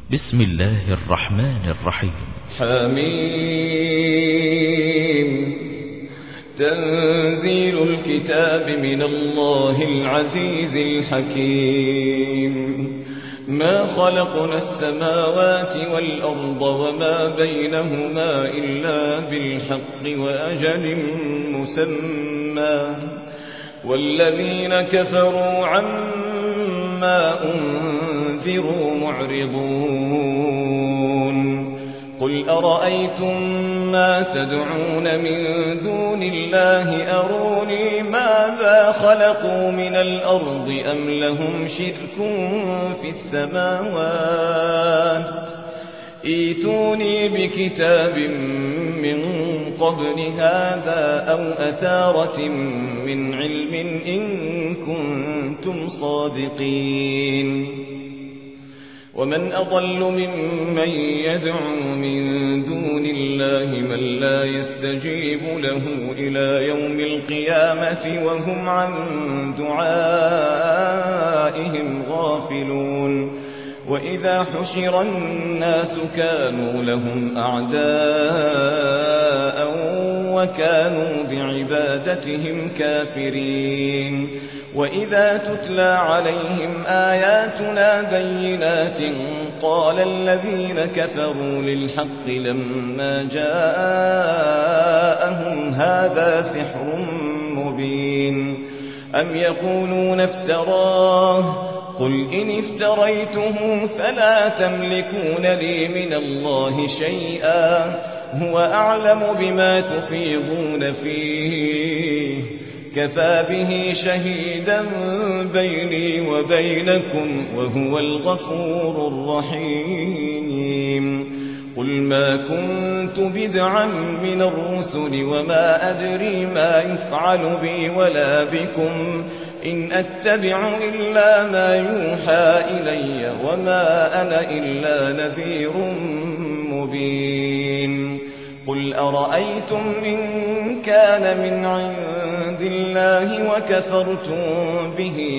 بسم الله الرحمن الرحيم. حميم. تنزيل الكتاب من الله العزيز الحكيم. ما خلقنا السماوات والأرض وما بينهما إلا بالحق وأجل مسمى، والذين كفروا عما أنذروا معرضون. قل أرأيتم ما تدعون من دون الله أروني ماذا خلقوا من الأرض أم لهم شرك في السماوات، ائتوني بكتاب من قبل هذا أو أثارة من علم إن كنتم صادقين. ومن أضل ممن يدعو من دون الله من لا يستجيب له إلى يوم القيامة وهم عن دعائهم غافلون. وإذا حشر الناس كانوا لهم أعداء وكانوا بعبادتهم كافرين. وإذا تتلى عليهم آياتنا بينات قال الذين كفروا للحق لما جاءهم هذا سحر مبين. أم يقولون افتراه، قل إن افتريته فلا تملكون لي من الله شيئا، هو أعلم بما تفيضون فيه، كفى به شهيدا بيني وبينكم وهو الغفور الرحيم. قل ما كنت بدعا من الرسل وما أدري ما يفعل بي ولا بكم، إن أتبع إلا ما يوحى إلي وما أنا إلا نذير مبين. قل أرأيتم إن كان من عند الله وكفرتم به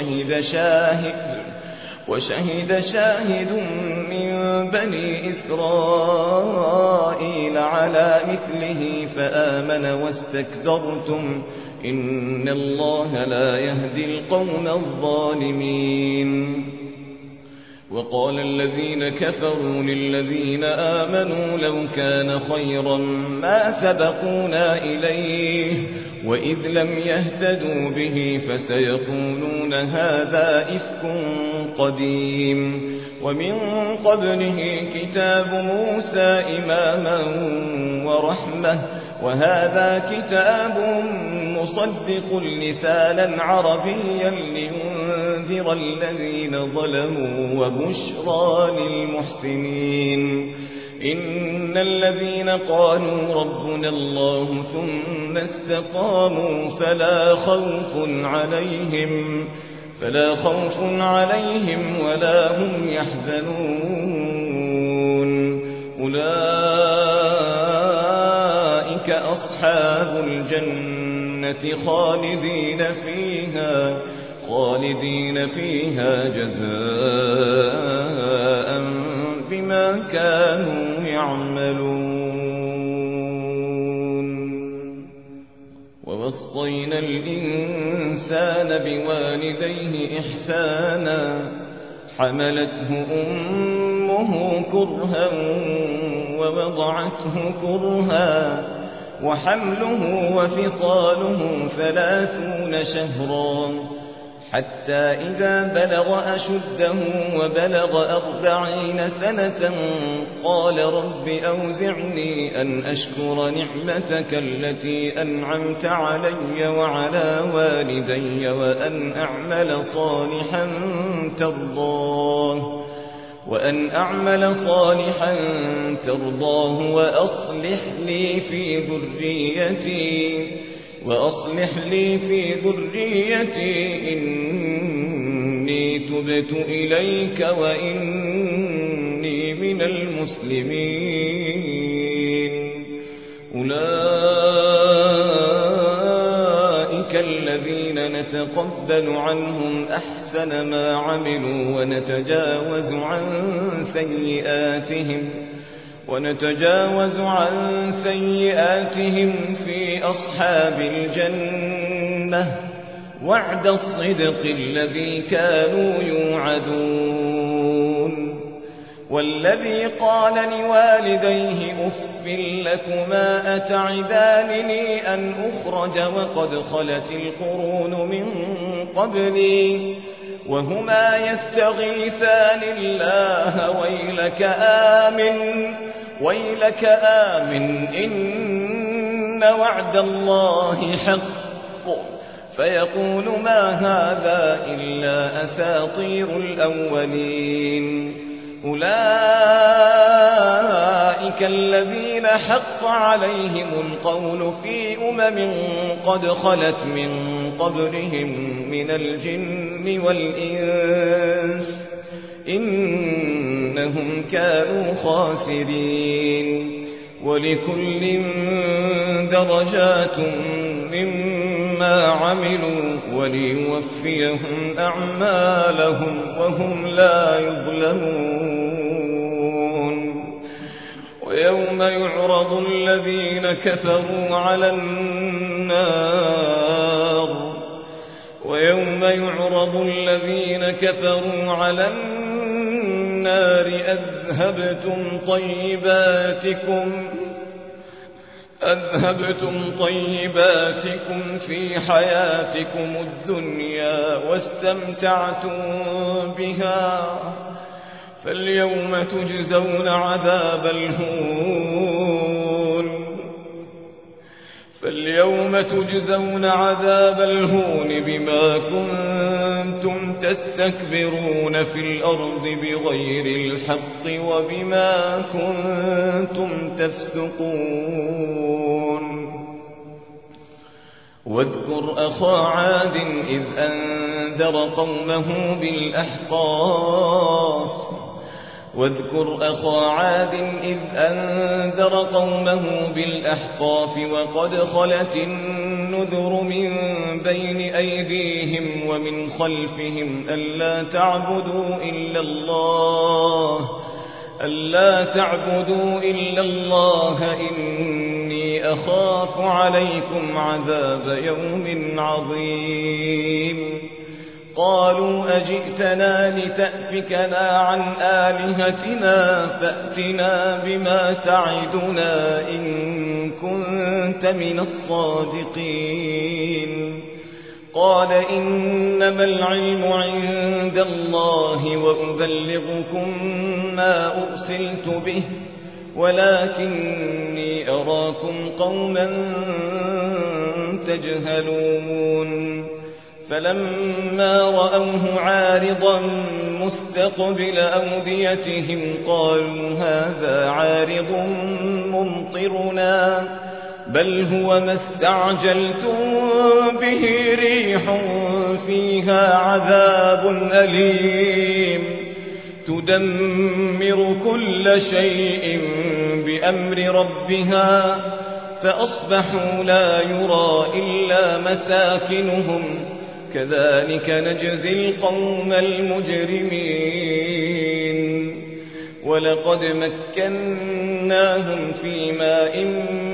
وشهد شاهد من بني إسرائيل على مثله فآمن واستكبرتم، إن الله لا يهدي القوم الظالمين. وقال الذين كفروا للذين آمنوا لو كان خيرا ما سبقونا إليه، وإذ لم يهتدوا به فسيقولون هذا إفك قديم. ومن قبله كتاب موسى إماما ورحمة، وهذا كتاب مصدق لسانا عربيا لينذر الذين ظلموا وبشرى للمحسنين. إن الذين قالوا ربنا الله ثم استقاموا فلا خوف عليهم ولا هم يحزنون. أولئك أصحاب الجنة خالدين فيها جزاء بما كانوا يعملون. ووصينا الإنسان بوالديه إحسانا، حملته أمه كرها ووضعته كرها، وحمله وفصاله 30 شهرا، حتى إذا بلغ أشده وبلغ 40 سنة قال رب أوزعني أن أشكر نعمتك التي أنعمت علي وعلى والدي وأن أعمل صالحا ترضاه وأصلح لي في ذريتي إني تبت إليك وإني من المسلمين. أولئك الذين نتقبل عنهم أحسن ما عملوا ونتجاوز عن سيئاتهم في أصحاب الجنة وعد الصدق الذي كانوا يوعدون. والذي قال لوالديه أف لكما أتعدانني أن أخرج وقد خلت القرون من قبلي وهما يستغيثان الله ويلك آمن إن وعد الله حق فيقول ما هذا إلا أساطير الأولين. أولئك الذين حق عليهم القول في قد خلت من قبلهم من الجن والإنس إنهم كانوا خاسرين. ولكل درجات مما عملوا وليوفيهم أعمالهم وهم لا يظلمون. ويوم يعرض الذين كفروا على النار أذهبتم طيباتكم في حياتكم الدنيا واستمتعتم بها فاليوم تجزون عذاب الهون بما كنتم تستكبرون في الأرض بغير الحق وبما كنتم تفسقون. واذكر أخا عاد إذ أنذر قومه بالأحقاف وقد خلت النذر من بين أيديهم ومن خلفهم ألا تعبدوا إلا الله إني أخاف عليكم عذاب يوم عظيم. قالوا أجئتنا لتأفكنا عن آلهتنا فأتنا بما تعدنا إن كنت من الصادقين. قال إنما العلم عند الله وأبلغكم ما أرسلت به ولكني أراكم قوما تجهلون. فلما رأوه عارضا مستقبل أوديتهم قالوا هذا عارض ممطرنا بل هو ما استعجلتم به ريح فيها عذاب أليم تدمر كل شيء بأمر ربها فأصبحوا لا يرى إلا مساكنهم كذلك نجزي القوم المجرمين. ولقد مكناهم في ماء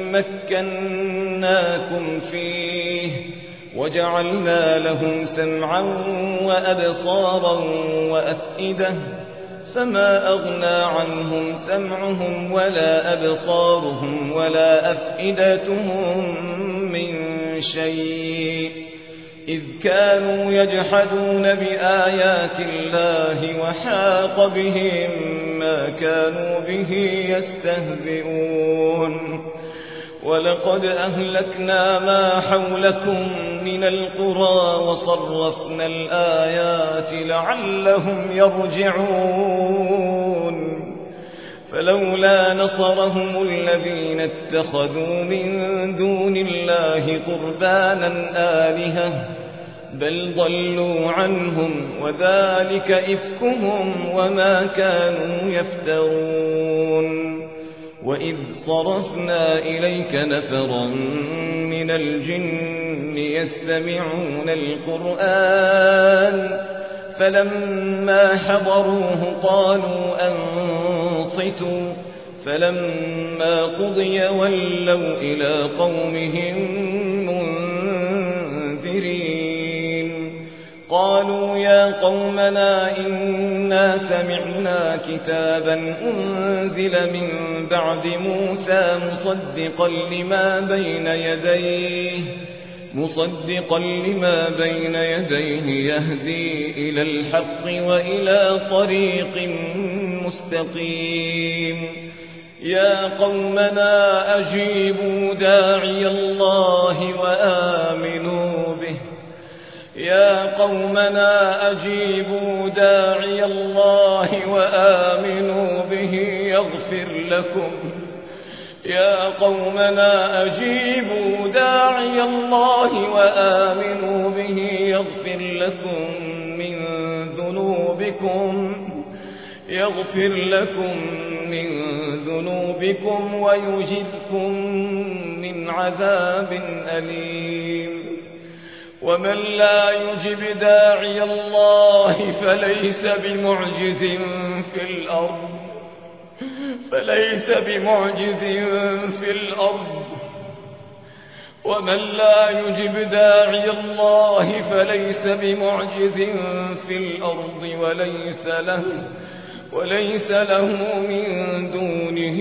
مكناكم فيه وجعلنا لهم سمعا وأبصارا وأفئدة فما أغنى عنهم سمعهم ولا أبصارهم ولا أفئدتهم من شيء إذ كانوا يجحدون بآيات الله وحاق بهم ما كانوا به يستهزئون. ولقد أهلكنا ما حولكم من القرى وصرفنا الآيات لعلهم يرجعون. فلولا نصرهم الذين اتخذوا من دون الله قربانا آلهة بل ضلوا عنهم وذلك إفكهم وما كانوا يفترون. وإذ صرفنا إليك نفرا من الجن يستمعون القرآن فلما حضروه قالوا أنصتوا فلما قضي ولوا إلى قومهم منذرين قالوا يا قومنا إنا سمعنا كتابا أنزل من بعد موسى مصدقا لما بين يديه يهدي إلى الحق وإلى طريق مستقيم يا قومنا أجيبوا داعي الله وآمنوا به يغفر لكم من ذنوبكم ويجركم من عذاب أليم ومن لا يجب داعي الله فليس بمعجز في الأرض وليس له من دونه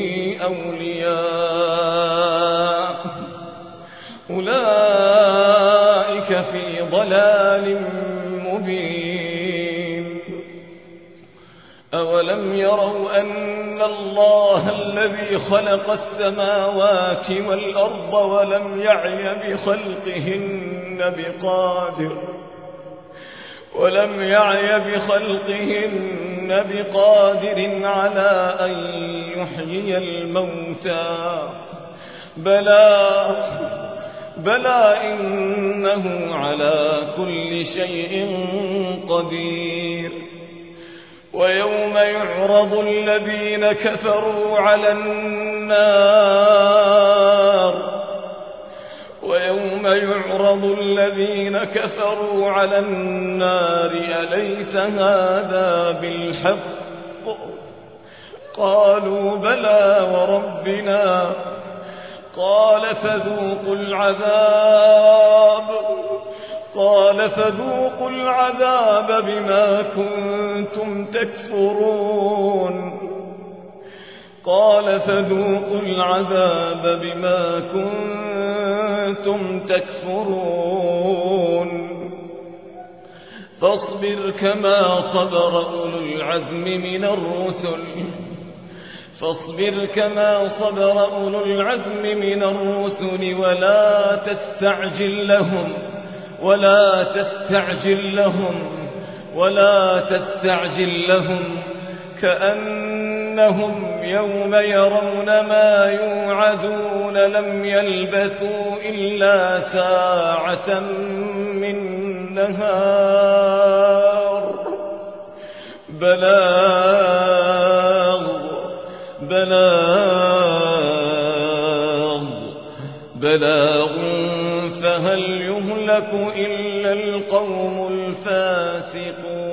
أولياء أولئك في ضلال مبين أولم يروا أن الله الذي خلق السماوات والأرض ولم يعي بخلقهن بقادر على أن يحيي الموتى بلى إنه على كل شيء قدير ويوم يعرض الذين كفروا على النار أليس هذا بالحق قالوا بلى وربنا قال فذوقوا العذاب بما كنتم تكفرون فاصبر كما صبر أولو العزم من الرسل ولا تستعجل لهم كأنهم يوم يرون ما يوعدون لم يلبثوا إلا ساعة من نهار بلاغ فهل يهلك إلا القوم الفاسقون